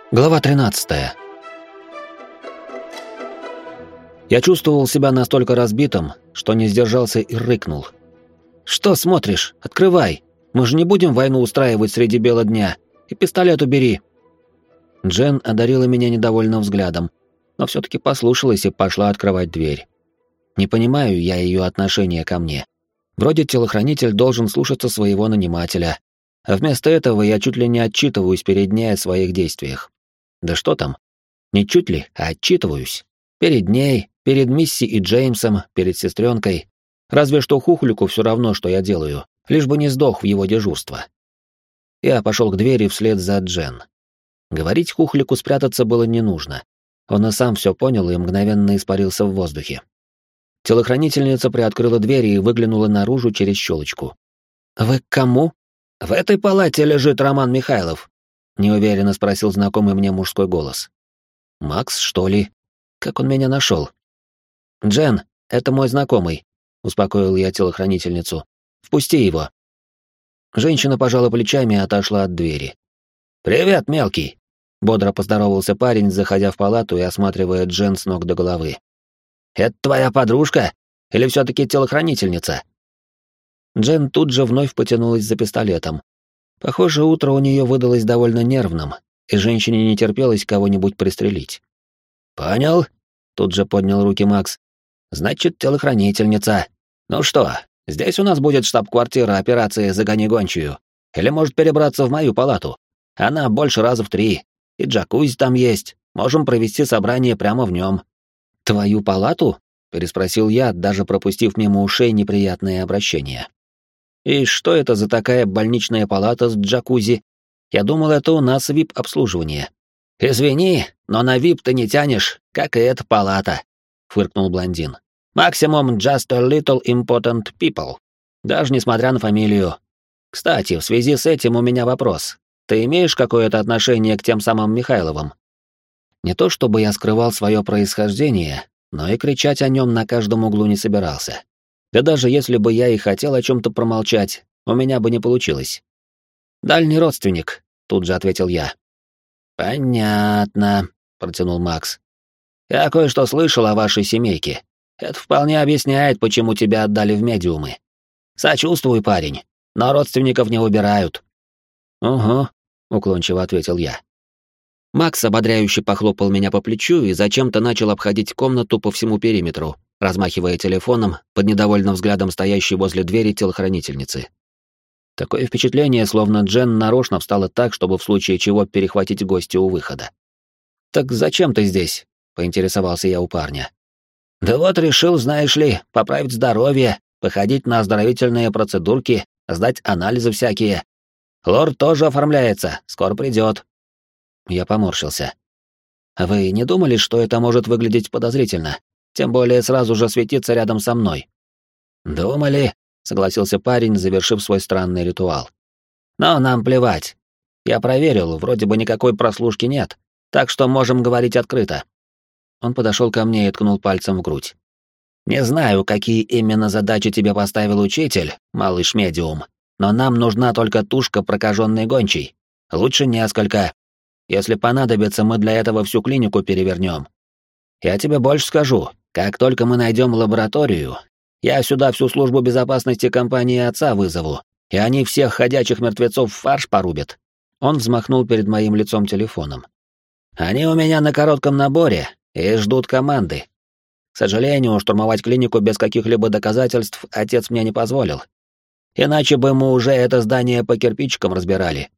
Глава 13. Я чувствовал себя настолько разбитым, что не сдержался и рыкнул. «Что смотришь? Открывай! Мы же не будем войну устраивать среди бела дня. И пистолет убери!» Джен одарила меня недовольным взглядом, но все-таки послушалась и пошла открывать дверь. Не понимаю я ее отношения ко мне. Вроде телохранитель должен слушаться своего нанимателя, а вместо этого я чуть ли не отчитываюсь перед ней о своих действиях. Да что там? Не чуть ли, а отчитываюсь. Перед ней, перед Мисси и Джеймсом, перед сестренкой. Разве что Хухлику все равно, что я делаю, лишь бы не сдох в его дежурство. Я пошел к двери вслед за Джен. Говорить Хухлику спрятаться было не нужно. Он и сам все понял и мгновенно испарился в воздухе. Телохранительница приоткрыла дверь и выглянула наружу через щелочку. «Вы к кому?» «В этой палате лежит Роман Михайлов», — неуверенно спросил знакомый мне мужской голос. «Макс, что ли? Как он меня нашел?» «Джен, это мой знакомый», — успокоил я телохранительницу. «Впусти его». Женщина пожала плечами и отошла от двери. «Привет, мелкий», — бодро поздоровался парень, заходя в палату и осматривая Джен с ног до головы. «Это твоя подружка? Или все-таки телохранительница?» Джен тут же вновь потянулась за пистолетом. Похоже, утро у нее выдалось довольно нервным, и женщине не терпелось кого-нибудь пристрелить. «Понял?» — тут же поднял руки Макс. «Значит, телохранительница. Ну что, здесь у нас будет штаб-квартира операции «Загони гончую». Или может перебраться в мою палату? Она больше раза в 3. И джакузи там есть. Можем провести собрание прямо в нем». «Твою палату?» — переспросил я, даже пропустив мимо ушей неприятное обращение. «И что это за такая больничная палата с джакузи? Я думал, это у нас VIP-обслуживание». «Извини, но на VIP ты не тянешь, как и эта палата», — фыркнул блондин. «Максимум just a little important people, даже несмотря на фамилию. Кстати, в связи с этим у меня вопрос. Ты имеешь какое-то отношение к тем самым Михайловым?» Не то чтобы я скрывал свое происхождение, но и кричать о нем на каждом углу не собирался. Да даже если бы я и хотел о чем-то промолчать, у меня бы не получилось. «Дальний родственник», — тут же ответил я. «Понятно», — протянул Макс. «Я кое-что слышал о вашей семейке. Это вполне объясняет, почему тебя отдали в медиумы. Сочувствуй, парень, но родственников не выбирают». «Угу», — уклончиво ответил я. Макс ободряюще похлопал меня по плечу и зачем-то начал обходить комнату по всему периметру, размахивая телефоном под недовольным взглядом стоящей возле двери телохранительницы. Такое впечатление, словно Джен нарочно встала так, чтобы в случае чего перехватить гостя у выхода. «Так зачем ты здесь?» — поинтересовался я у парня. «Да вот решил, знаешь ли, поправить здоровье, походить на оздоровительные процедурки, сдать анализы всякие. Лорд тоже оформляется, скоро придет». Я поморщился. «А вы не думали, что это может выглядеть подозрительно? Тем более сразу же светиться рядом со мной». «Думали», — согласился парень, завершив свой странный ритуал. «Но нам плевать. Я проверил, вроде бы никакой прослушки нет, так что можем говорить открыто». Он подошел ко мне и ткнул пальцем в грудь. «Не знаю, какие именно задачи тебе поставил учитель, малыш-медиум, но нам нужна только тушка прокаженной гончей. Лучше несколько. Если понадобится, мы для этого всю клинику перевернем. Я тебе больше скажу, как только мы найдем лабораторию, я сюда всю службу безопасности компании отца вызову, и они всех ходячих мертвецов в фарш порубят». Он взмахнул перед моим лицом телефоном. «Они у меня на коротком наборе и ждут команды. К сожалению, штурмовать клинику без каких-либо доказательств отец мне не позволил. Иначе бы мы уже это здание по кирпичикам разбирали.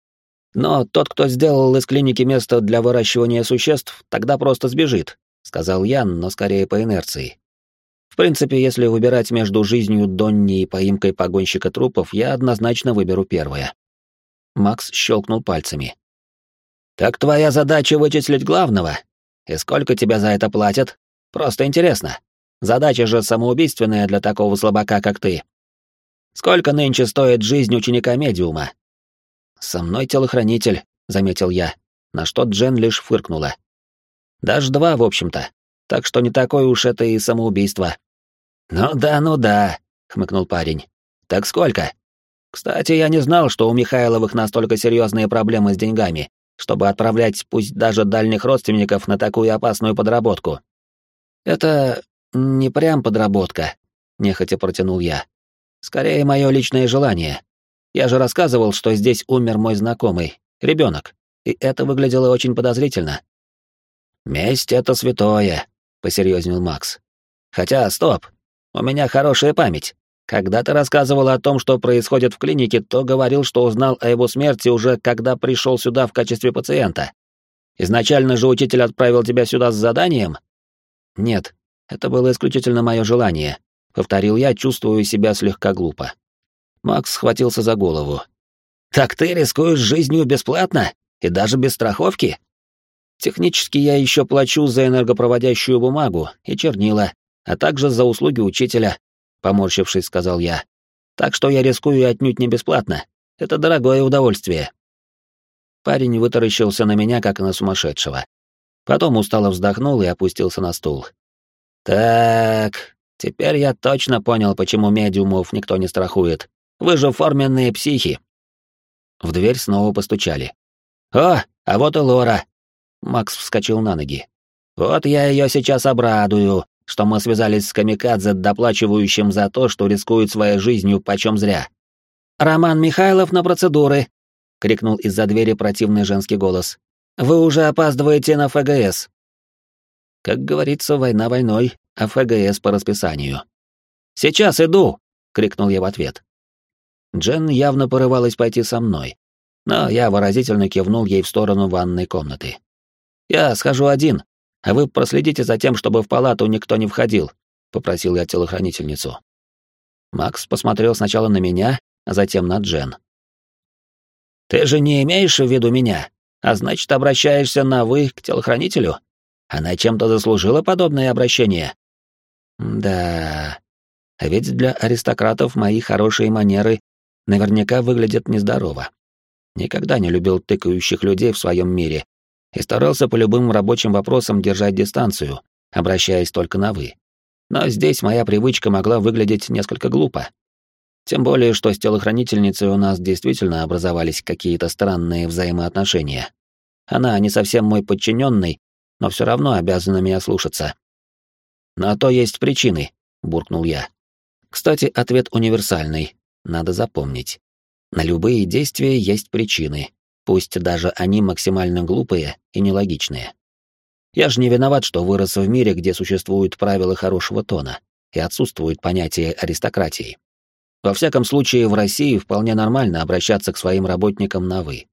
Но тот, кто сделал из клиники место для выращивания существ, тогда просто сбежит», — сказал я, но скорее по инерции. В принципе, если выбирать между жизнью Донни и поимкой погонщика трупов, я однозначно выберу первое. Макс щелкнул пальцами. «Так твоя задача вычислить главного? И сколько тебя за это платят? Просто интересно. Задача же самоубийственная для такого слабака, как ты. Сколько нынче стоит жизнь ученика-медиума?» «Со мной телохранитель», — заметил я, на что Джен лишь фыркнула. «Даже 2, в общем-то, так что не такое уж это и самоубийство». Ну да», — хмыкнул парень. «Так сколько? Кстати, я не знал, что у Михайловых настолько серьезные проблемы с деньгами, чтобы отправлять пусть даже дальних родственников на такую опасную подработку. Это не прям подработка, нехотя протянул я. Скорее, мое личное желание. Я же рассказывал, что здесь умер мой знакомый, ребенок, и это выглядело очень подозрительно. «Месть — это святое», — посерьезнел Макс. «Хотя, стоп, у меня хорошая память. Когда ты рассказывал о том, что происходит в клинике, то говорил, что узнал о его смерти уже когда пришел сюда в качестве пациента. Изначально же учитель отправил тебя сюда с заданием?» «Нет, это было исключительно мое желание», — повторил я, чувствуя себя слегка глупо. Макс схватился за голову. «Так ты рискуешь жизнью бесплатно? И даже без страховки?» «Технически я еще плачу за энергопроводящую бумагу и чернила, а также за услуги учителя», — поморщившись, сказал я. «Так что я рискую отнюдь не бесплатно. Это дорогое удовольствие». Парень вытаращился на меня, как на сумасшедшего. Потом устало вздохнул и опустился на стул. «Так, теперь я точно понял, почему медиумов никто не страхует. Вы же форменные психи». В дверь снова постучали. «О, а вот и Лора!» Макс вскочил на ноги. «Вот я ее сейчас обрадую, что мы связались с камикадзе, доплачивающим за то, что рискует своей жизнью почем зря». «Роман Михайлов на процедуры!» — крикнул из-за двери противный женский голос. «Вы уже опаздываете на ФГС». Как говорится, война войной, а ФГС по расписанию. «Сейчас иду!» — крикнул я в ответ. Джен явно порывалась пойти со мной, но я выразительно кивнул ей в сторону ванной комнаты. «Я схожу один, а вы проследите за тем, чтобы в палату никто не входил», — попросил я телохранительницу. Макс посмотрел сначала на меня, а затем на Джен. «Ты же не имеешь в виду меня, а значит, обращаешься на «вы» к телохранителю? Она чем-то заслужила подобное обращение?» «Да, а ведь для аристократов мои хорошие манеры наверняка выглядят нездорово. Никогда не любил тыкающих людей в своем мире и старался по любым рабочим вопросам держать дистанцию, обращаясь только на «вы». Но здесь моя привычка могла выглядеть несколько глупо. Тем более, что с телохранительницей у нас действительно образовались какие-то странные взаимоотношения. Она не совсем мой подчиненный, но все равно обязана меня слушаться. «На то есть причины», — буркнул я. Кстати, ответ универсальный, надо запомнить. На любые действия есть причины, пусть даже они максимально глупые и нелогичные. Я же не виноват, что вырос в мире, где существуют правила хорошего тона и отсутствует понятие аристократии. Во всяком случае, в России вполне нормально обращаться к своим работникам на «вы».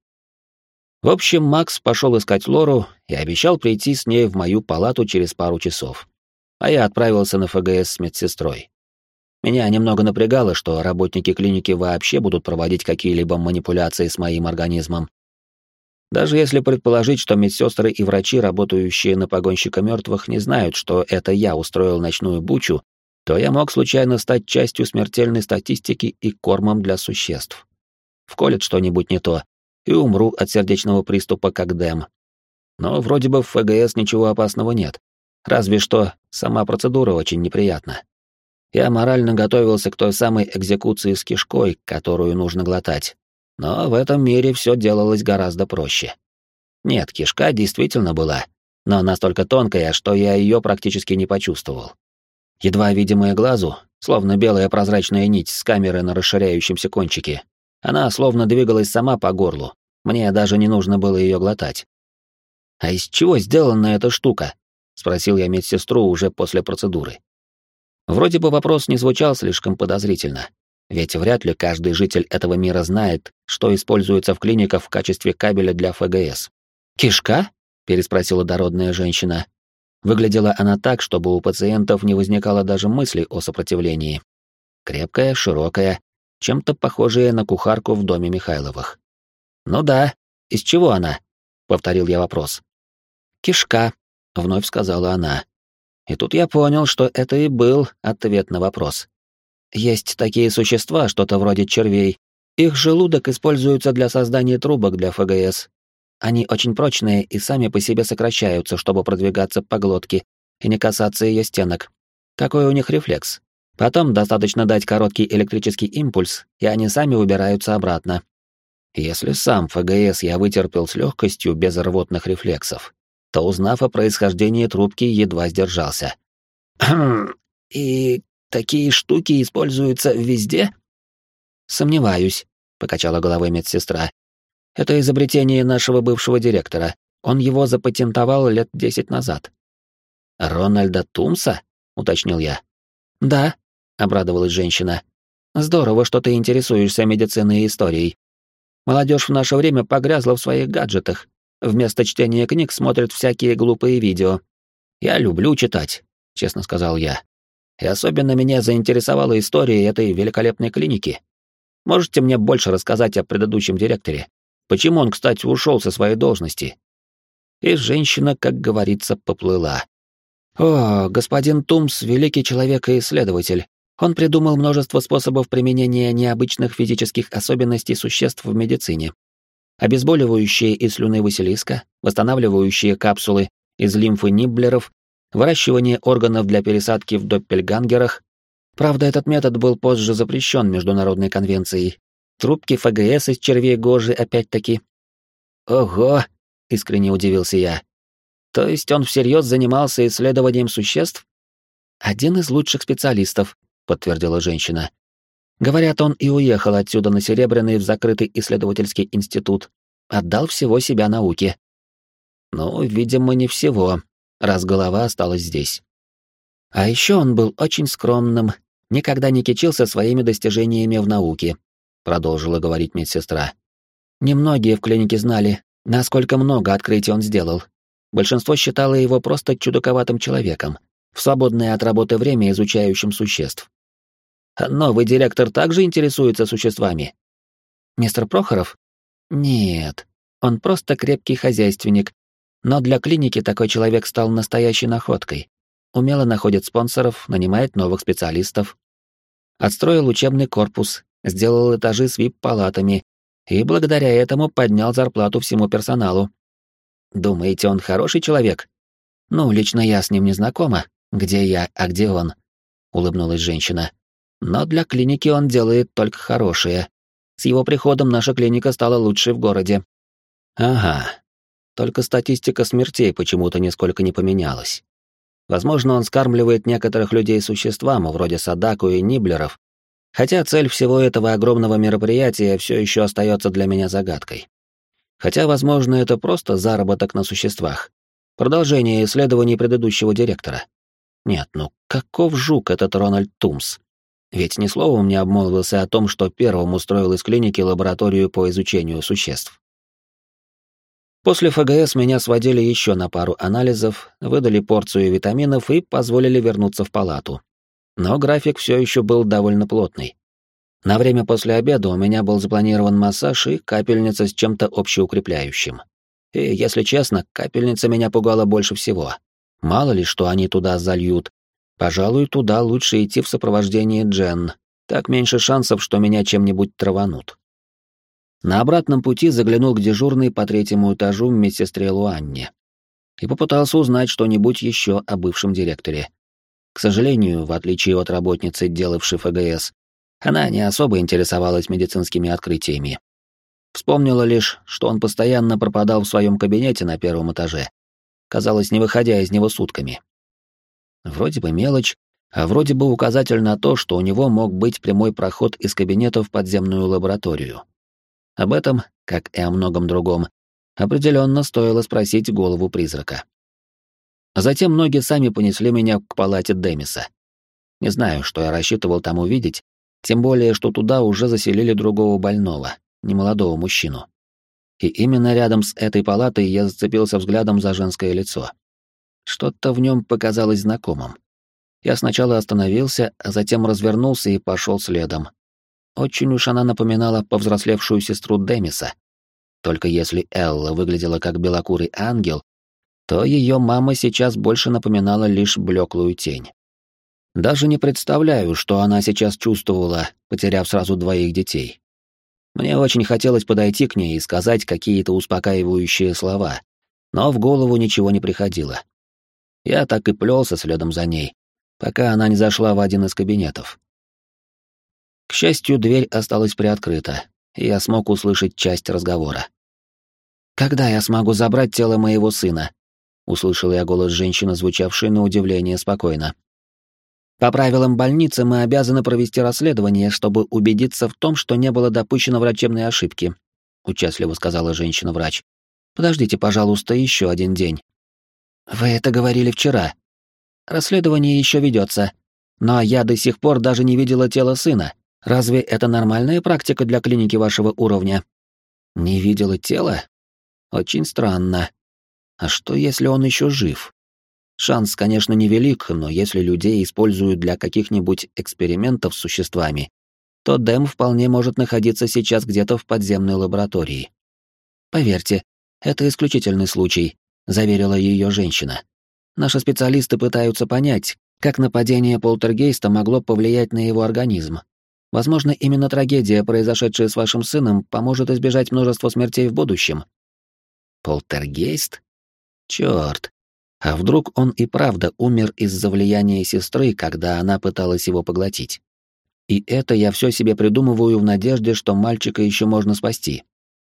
В общем, Макс пошел искать Лору и обещал прийти с ней в мою палату через пару часов. А я отправился на ФГС с медсестрой. Меня немного напрягало, что работники клиники вообще будут проводить какие-либо манипуляции с моим организмом. Даже если предположить, что медсестры и врачи, работающие на погонщика мертвых, не знают, что это я устроил ночную бучу, то я мог случайно стать частью смертельной статистики и кормом для существ. Вколет что-нибудь не то, и умру от сердечного приступа как Дэм. Но вроде бы в ФГС ничего опасного нет, разве что сама процедура очень неприятна. Я морально готовился к той самой экзекуции с кишкой, которую нужно глотать. Но в этом мире все делалось гораздо проще. Нет, кишка действительно была, но настолько тонкая, что я ее практически не почувствовал. Едва видимая глазу, словно белая прозрачная нить с камеры на расширяющемся кончике, она словно двигалась сама по горлу, мне даже не нужно было ее глотать. «А из чего сделана эта штука?» — спросил я медсестру уже после процедуры. Вроде бы вопрос не звучал слишком подозрительно, ведь вряд ли каждый житель этого мира знает, что используется в клиниках в качестве кабеля для ФГС. «Кишка?» — переспросила дородная женщина. Выглядела она так, чтобы у пациентов не возникало даже мысли о сопротивлении. Крепкая, широкая, чем-то похожая на кухарку в доме Михайловых. «Ну да, из чего она?» — повторил я вопрос. «Кишка», — вновь сказала она. И тут я понял, что это и был ответ на вопрос. Есть такие существа, что-то вроде червей. Их желудок используется для создания трубок для ФГС. Они очень прочные и сами по себе сокращаются, чтобы продвигаться по глотке и не касаться ее стенок. Какой у них рефлекс? Потом достаточно дать короткий электрический импульс, и они сами убираются обратно. Если сам ФГС я вытерпел с легкостью без рвотных рефлексов, то, узнав о происхождении трубки, едва сдержался. «И такие штуки используются везде?» «Сомневаюсь», — покачала головой медсестра. «Это изобретение нашего бывшего директора. Он его запатентовал лет 10 назад». «Рональда Тумса?» — уточнил я. «Да», — обрадовалась женщина. «Здорово, что ты интересуешься медициной и историей. Молодежь в наше время погрязла в своих гаджетах. Вместо чтения книг смотрят всякие глупые видео. Я люблю читать», — честно сказал я. «И особенно меня заинтересовала история этой великолепной клиники. Можете мне больше рассказать о предыдущем директоре? Почему он, кстати, ушел со своей должности?» И женщина, как говорится, поплыла. «О, господин Тумс — великий человек и исследователь. Он придумал множество способов применения необычных физических особенностей существ в медицине. Обезболивающие из слюны Василиска, восстанавливающие капсулы из лимфы Нибблеров, выращивание органов для пересадки в доппельгангерах. Правда, этот метод был позже запрещен Международной конвенцией. Трубки ФГС из червей Гожи опять-таки». «Ого!» — искренне удивился я. «То есть он всерьез занимался исследованием существ?» «Один из лучших специалистов», — подтвердила женщина. «Говорят, он и уехал отсюда на Серебряный в закрытый исследовательский институт. Отдал всего себя науке». «Ну, видимо, не всего, раз голова осталась здесь». «А еще он был очень скромным, никогда не кичился своими достижениями в науке», — продолжила говорить медсестра. «Немногие в клинике знали, насколько много открытий он сделал. Большинство считало его просто чудаковатым человеком, в свободное от работы время изучающим существ. Новый директор также интересуется существами?» «Мистер Прохоров? Нет, он просто крепкий хозяйственник, но для клиники такой человек стал настоящей находкой. Умело находит спонсоров, нанимает новых специалистов. Отстроил учебный корпус, сделал этажи с вип-палатами и благодаря этому поднял зарплату всему персоналу. Думаете, он хороший человек? Ну, лично я с ним не знакома, где я, а где он, улыбнулась женщина. Но для клиники он делает только хорошее. С его приходом наша клиника стала лучшей в городе. Ага. Только статистика смертей почему-то нисколько не поменялась. Возможно, он скармливает некоторых людей существам, вроде Садаку и Нибблеров, хотя цель всего этого огромного мероприятия все еще остается для меня загадкой. Хотя, возможно, это просто заработок на существах. Продолжение исследований предыдущего директора. Нет, ну каков жук этот Рональд Тумс? Ведь ни словом не обмолвился о том, что первым устроил из клиники лабораторию по изучению существ. После ФГС меня сводили еще на пару анализов, выдали порцию витаминов и позволили вернуться в палату. Но график все еще был довольно плотный. На время после обеда у меня был запланирован массаж и капельница с чем-то общеукрепляющим. И, если честно, капельница меня пугала больше всего. Мало ли, что они туда зальют. Пожалуй, туда лучше идти в сопровождении Джен. Так меньше шансов, что меня чем-нибудь траванут. На обратном пути заглянул к дежурной по 3-му этажу медсестре Луанне и попытался узнать что-нибудь еще о бывшем директоре. К сожалению, в отличие от работницы, делавшей ФГС, она не особо интересовалась медицинскими открытиями. Вспомнила лишь, что он постоянно пропадал в своем кабинете на 1-м этаже, казалось, не выходя из него сутками. Вроде бы мелочь, а вроде бы указатель на то, что у него мог быть прямой проход из кабинета в подземную лабораторию. Об этом, как и о многом другом, определенно стоило спросить голову призрака. Затем ноги сами понесли меня к палате Демиса. Не знаю, что я рассчитывал там увидеть, тем более, что туда уже заселили другого больного, немолодого мужчину. И именно рядом с этой палатой я зацепился взглядом за женское лицо. Что-то в нем показалось знакомым. Я сначала остановился, а затем развернулся и пошел следом. Очень уж она напоминала повзрослевшую сестру Демиса. Только если Элла выглядела как белокурый ангел, то ее мама сейчас больше напоминала лишь блеклую тень. Даже не представляю, что она сейчас чувствовала, потеряв сразу 2 детей. Мне очень хотелось подойти к ней и сказать какие-то успокаивающие слова, но в голову ничего не приходило. Я так и плелся следом за ней, пока она не зашла в один из кабинетов. К счастью, дверь осталась приоткрыта, и я смог услышать часть разговора. «Когда я смогу забрать тело моего сына?» — услышал я голос женщины, звучавшей на удивление спокойно. «По правилам больницы мы обязаны провести расследование, чтобы убедиться в том, что не было допущено врачебной ошибки», — участливо сказала женщина-врач. «Подождите, пожалуйста, еще один день». «Вы это говорили вчера. Расследование еще ведется, но я до сих пор даже не видела тело сына. Разве это нормальная практика для клиники вашего уровня?» «Не видела тело? Очень странно. А что, если он еще жив? Шанс, конечно, невелик, но если людей используют для каких-нибудь экспериментов с существами, то Дэм вполне может находиться сейчас где-то в подземной лаборатории. Поверьте, это исключительный случай», — заверила ее женщина. «Наши специалисты пытаются понять, как нападение полтергейста могло повлиять на его организм. Возможно, именно трагедия, произошедшая с вашим сыном, поможет избежать множества смертей в будущем». Полтергейст? Чёрт. А вдруг он и правда умер из-за влияния сестры, когда она пыталась его поглотить? И это я все себе придумываю в надежде, что мальчика еще можно спасти.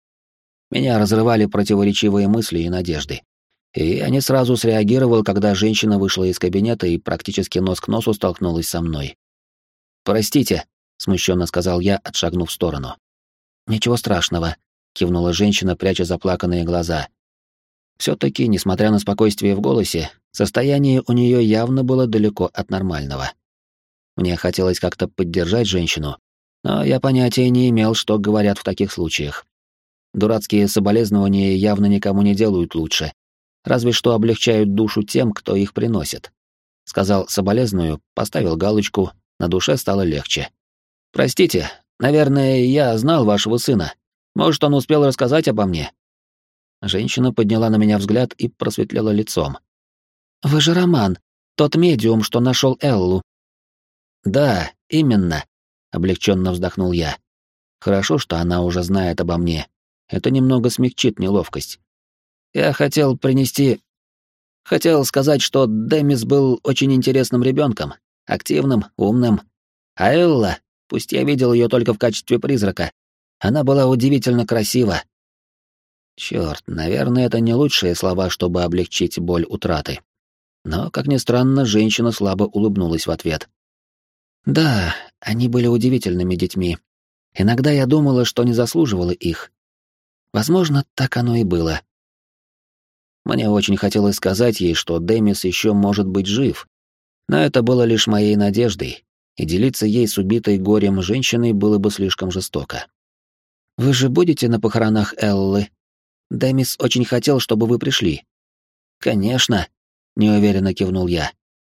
Меня разрывали противоречивые мысли и надежды. И я не сразу среагировал, когда женщина вышла из кабинета и практически нос к носу столкнулась со мной. «Простите», — смущенно сказал я, отшагнув в сторону. «Ничего страшного», — кивнула женщина, пряча заплаканные глаза. Все-таки, несмотря на спокойствие в голосе, состояние у нее явно было далеко от нормального. Мне хотелось как-то поддержать женщину, но я понятия не имел, что говорят в таких случаях. Дурацкие соболезнования явно никому не делают лучше, разве что облегчают душу тем, кто их приносит. Сказал соболезную, поставил галочку, на душе стало легче. «Простите, наверное, я знал вашего сына. Может, он успел рассказать обо мне?» Женщина подняла на меня взгляд и просветлела лицом. «Вы же Роман, тот медиум, что нашел Эллу». «Да, именно», — облегченно вздохнул я. «Хорошо, что она уже знает обо мне. Это немного смягчит неловкость. Я хотел сказать, что Демис был очень интересным ребенком, активным, умным. А Элла, пусть я видел ее только в качестве призрака, она была удивительно красива». Черт, наверное, это не лучшие слова, чтобы облегчить боль утраты. Но, как ни странно, женщина слабо улыбнулась в ответ. «Да, они были удивительными детьми. Иногда я думала, что не заслуживала их. Возможно, так оно и было». Мне очень хотелось сказать ей, что Демис еще может быть жив, но это было лишь моей надеждой, и делиться ей с убитой горем женщиной было бы слишком жестоко. «Вы же будете на похоронах Эллы? Демис очень хотел, чтобы вы пришли». «Конечно», — неуверенно кивнул я.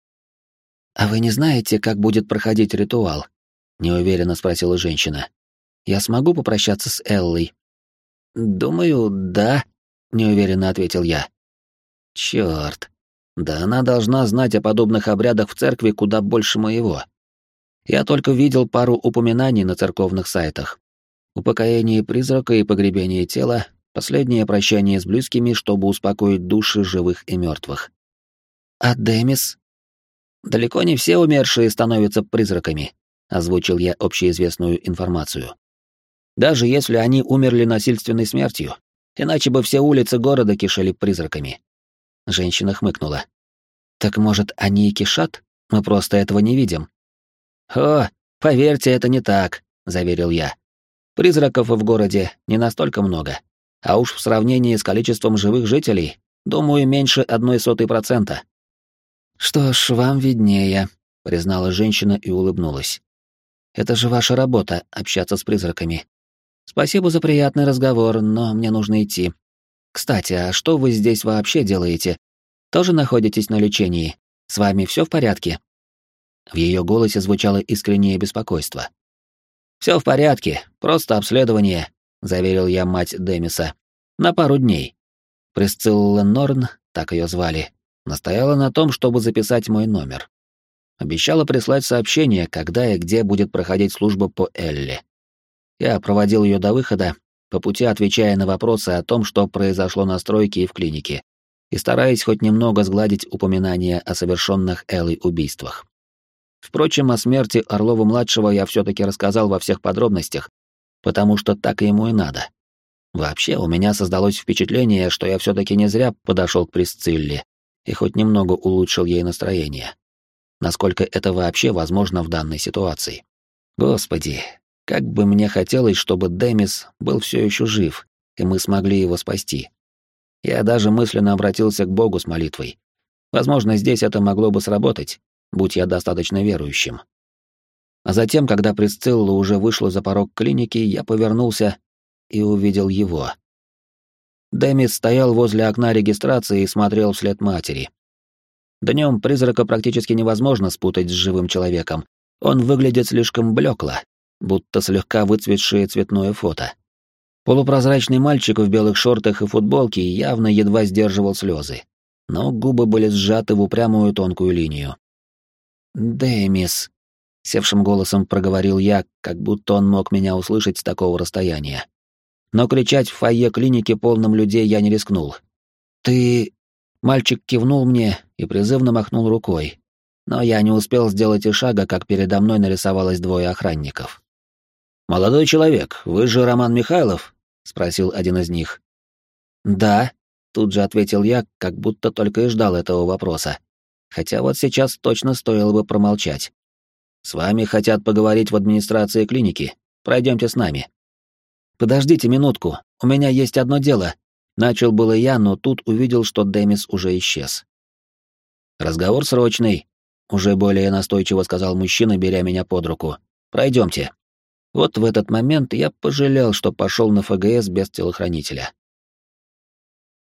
«А вы не знаете, как будет проходить ритуал?» — неуверенно спросила женщина. «Я смогу попрощаться с Эллой?» «Думаю, да», — неуверенно ответил я. «Чёрт, да она должна знать о подобных обрядах в церкви куда больше моего. Я только видел пару упоминаний на церковных сайтах. Упокоение призрака и погребение тела, последнее прощание с близкими, чтобы успокоить души живых и мертвых. А Демис? Далеко не все умершие становятся призраками, озвучил я общеизвестную информацию. Даже если они умерли насильственной смертью, иначе бы все улицы города кишели призраками. Женщина хмыкнула. Так может, они и кишат? Мы просто этого не видим. О, поверьте, это не так, заверил я. Призраков в городе не настолько много. А уж в сравнении с количеством живых жителей, думаю, меньше 0,01%. «Что ж, вам виднее», — признала женщина и улыбнулась. «Это же ваша работа — общаться с призраками. Спасибо за приятный разговор, но мне нужно идти. Кстати, а что вы здесь вообще делаете? Тоже находитесь на лечении? С вами все в порядке?» В ее голосе звучало искреннее беспокойство. «Все в порядке, просто обследование», — заверил я мать Демиса. «На пару дней». Присцилла Норн, так ее звали, настояла на том, чтобы записать мой номер. Обещала прислать сообщение, когда и где будет проходить служба по Элле. Я проводил ее до выхода, по пути отвечая на вопросы о том, что произошло на стройке и в клинике, и стараясь хоть немного сгладить упоминания о совершенных Эллой убийствах. Впрочем, о смерти Орлова-младшего я все-таки рассказал во всех подробностях, потому что так ему и надо. Вообще, у меня создалось впечатление, что я все-таки не зря подошел к Присцилле и хоть немного улучшил ей настроение. Насколько это вообще возможно в данной ситуации? Господи, как бы мне хотелось, чтобы Демис был все еще жив, и мы смогли его спасти. Я даже мысленно обратился к Богу с молитвой. Возможно, здесь это могло бы сработать, будь я достаточно верующим. А затем, когда Присцилла уже вышла за порог клиники, я повернулся и увидел его. Демис стоял возле окна регистрации и смотрел вслед матери. Днем призрака практически невозможно спутать с живым человеком. Он выглядит слишком блекло, будто слегка выцветшее цветное фото. Полупрозрачный мальчик в белых шортах и футболке явно едва сдерживал слезы, но губы были сжаты в упрямую тонкую линию. «Демис», — севшим голосом проговорил я, как будто он мог меня услышать с такого расстояния. Но кричать в фойе клиники полным людей я не рискнул. «Ты...» Мальчик кивнул мне и призывно махнул рукой, но я не успел сделать и шага, как передо мной нарисовалось двое охранников. «Молодой человек, вы же Роман Михайлов?» — спросил один из них. «Да», — тут же ответил я, как будто только и ждал этого вопроса. Хотя вот сейчас точно стоило бы промолчать. «С вами хотят поговорить в администрации клиники. Пройдемте с нами». «Подождите минутку, у меня есть одно дело». Начал было я, но тут увидел, что Демис уже исчез. «Разговор срочный», — уже более настойчиво сказал мужчина, беря меня под руку. «Пройдемте». Вот в этот момент я пожалел, что пошел на ФГС без телохранителя.